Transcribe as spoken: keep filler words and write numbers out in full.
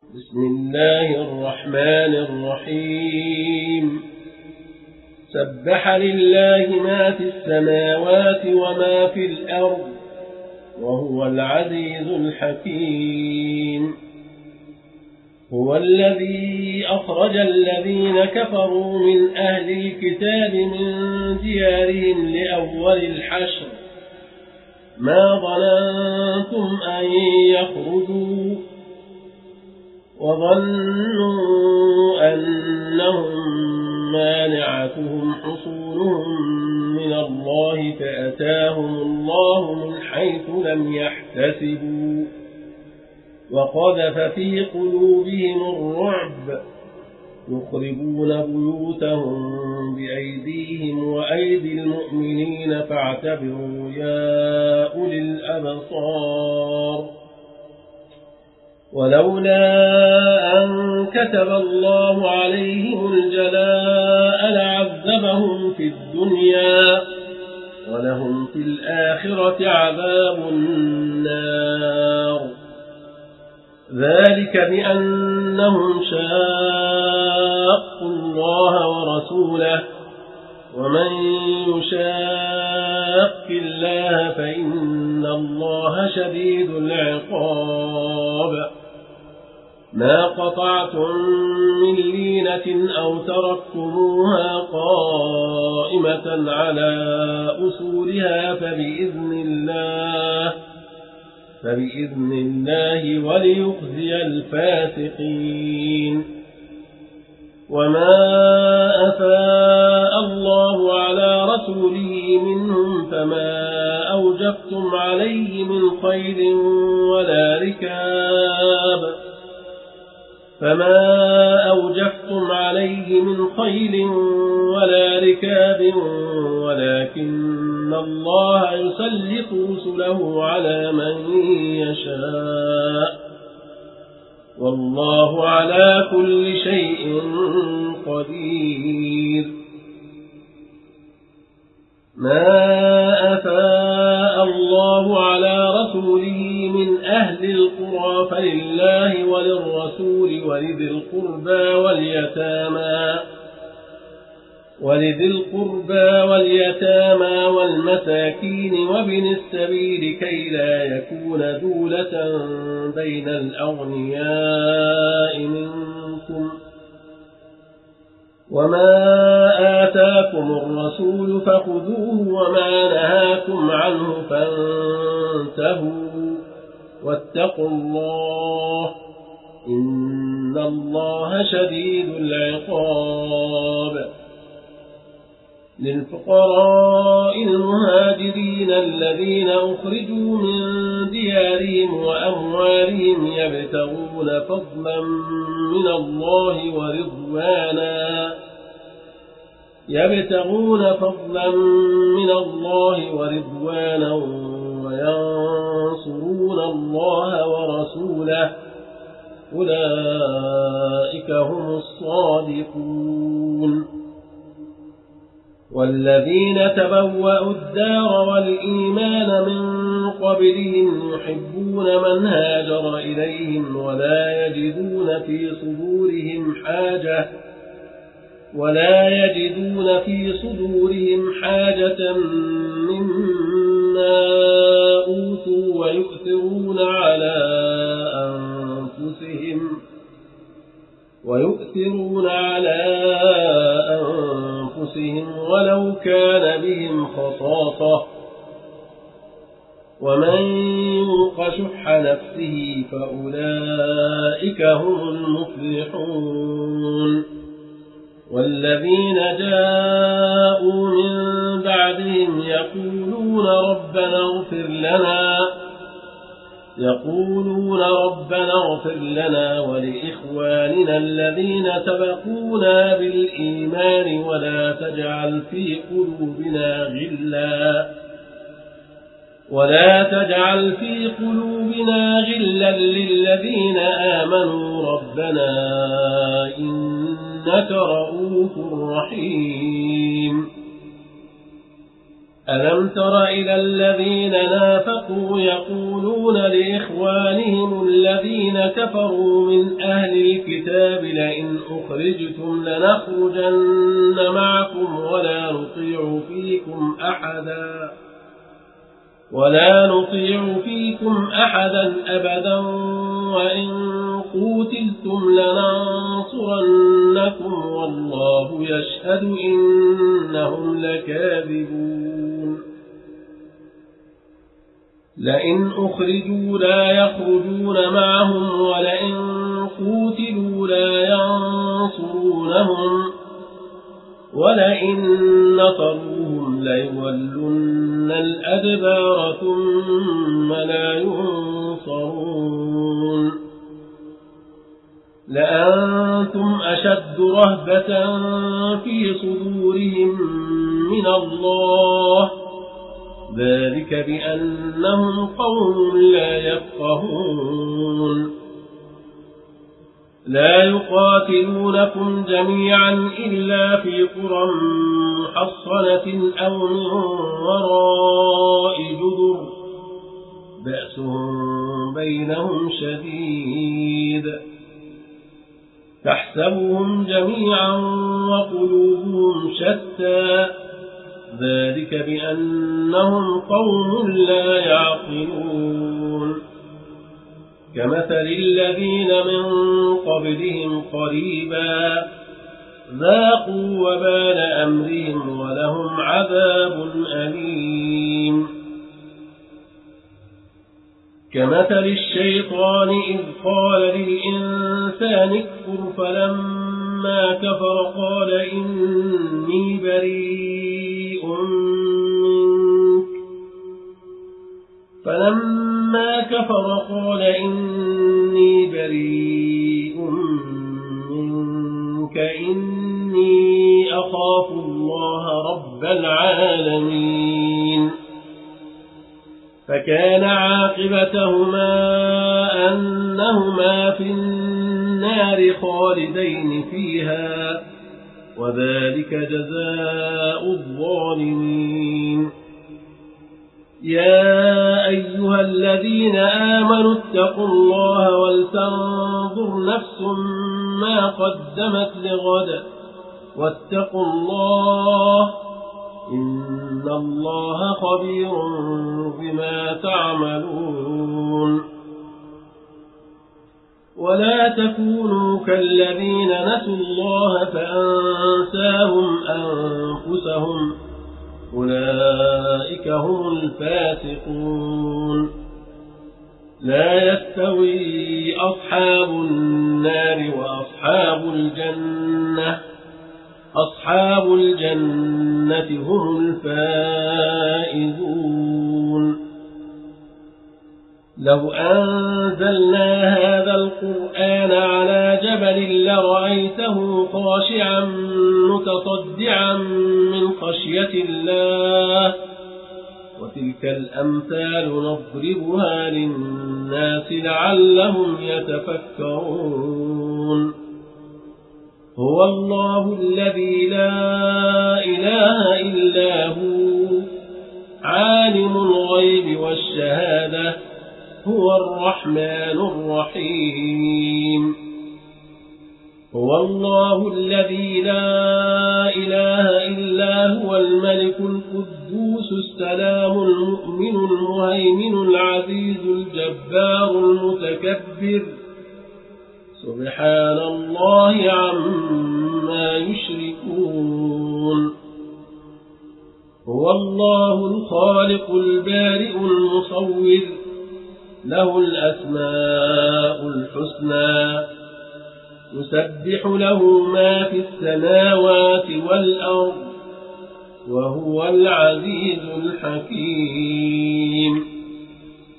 بسم الله الرحمن الرحيم سبح لله ما في السماوات وما في الأرض وهو العزيز الحكيم هو الذي أخرج الذين كفروا من أهل الكتاب من ديارهم لأول الحشر ما ظننتم أن يخرجوا وظنوا أنهم مانعتهم حصونهم من الله فأتاهم الله من حيث لم يحتسبوا وقذف في قلوبهم الرعب يخربون بيوتهم بأيديهم وأيدي المؤمنين فاعتبروا يا أولي الأبصار ولولا أن كتب الله عليهم الجلاء لعذبهم في الدنيا ولهم في الآخرة عذاب النار ذلك بأنهم شاقوا الله ورسوله ومن يشاق الله فإن الله شديد العقاب ما قطعتم من لينة أو تركتموها قائمة على أصولها فبإذن الله فبإذن الله وليخزي الفاسقين وما أفاء الله على رسوله منهم فما أوجفتم عليه من خيل ولا ركاب فما أوجفتم عليه من خيل ولا ركاب ولكن الله يسلط رسله على من يشاء والله على كل شيء قدير ما أفاء الله على رسوله من أهل القرى فلله وللرسول ولذي القربى واليتامى ولذي القربى واليتامى والمساكين وابن السبيل كي لا يكون دولة بين الأغنياء منكم وما آتاكم الرسول فخذوه وما نهاكم عنه فانتهوا واتقوا الله إن الله شديد العقاب للفقراء المهاجرين الذين أخرجوا من ديارهم وأموالهم يبتغون فضلا من الله ورضوانا يبتغون فضلا من الله ورضوانا وينصرون الله ورسوله أولئك هم الصادقون والذين تبوأوا الدار والإيمان من قبلهم يحبون من هاجر إليهم ولا يجدون في صدورهم حاجة ولا يجدون في صدورهم حاجة مما أوتوا ويؤثرون على أنفسهم ويؤثرون على أنفسهم ولو كان بهم خصاصة ومن يوق شح نفسه فأولئك هم المفلحون والذين جاءوا من بعدهم يقولون ربنا اغفر لنا يقولون ربنا اغفر لنا ولإخواننا الذين سبقونا بالإيمان ولا تجعل في قلوبنا غلا ولا تجعل في قلوبنا غلا للذين آمنوا ربنا إنك رؤوف رحيم ألم تر إلى الذين نافقوا يقولون لإخوانهم الذين كفروا من أهل الكتاب لئن أخرجتم لنخرجن معكم ولا نطيع فيكم أحدا ولا نطيع فيكم أحدا أبدا وإن قوتلتم لننصرنكم والله يشهد إنهم لكاذبون لئن أخرجوا لا يخرجون معهم ولئن قوتلوا لا ينصرونهم ولئن نصروهم ليولن الأدبار ثم لا ينصرون لأنتم أشد رهبة في صدورهم من الله ذلك بأنهم قوم لا يفقهون لا يقاتلونكم جميعا إلا في قرى محصنة أو من وراء جدر بأسهم بينهم شديد تحسبهم جميعا وقلوبهم شتى ذلك بأنهم قوم لا يعقلون كمثل الذين من قبلهم قريبا ذاقوا وبال أمرهم ولهم عذاب أليم كمثل الشيطان إذ قال للإنسان اكفر فلما كفر قال إني بريء منك فلما كفر قال إني بريء منك إني أخاف الله رب العالمين فكان عاقبتهما أنهما في النار خالدين فيها وذلك جزاء الظالمين يا أيها الذين آمنوا اتقوا الله ولتنظر نفس ما قدمت لغد واتقوا الله إن الله خبير بما تعملون ولا تكونوا كالذين نسوا الله فأنساهم أنفسهم أولئك هم الفاسقون لا يستوي أصحاب النار وأصحاب الجنة أصحاب الجنة هم الفائزون لو أنزلنا هذا القرآن على جبل لرأيته خاشعا متصدعا من خشية الله وتلك الأمثال نضربها للناس لعلهم يتفكرون هو الله الذي لا إله إلا هو عالم الغيب والشهادة هو الرحمن الرحيم هو الله الذي لا إله إلا هو الملك القدوس السلام المؤمن المهيمن العزيز الجبار المتكبر سبحان الله عما يشركون هو الله الخالق البارئ المصور له الأسماء الحسنى يسبح له ما في السماوات والأرض وهو العزيز الحكيم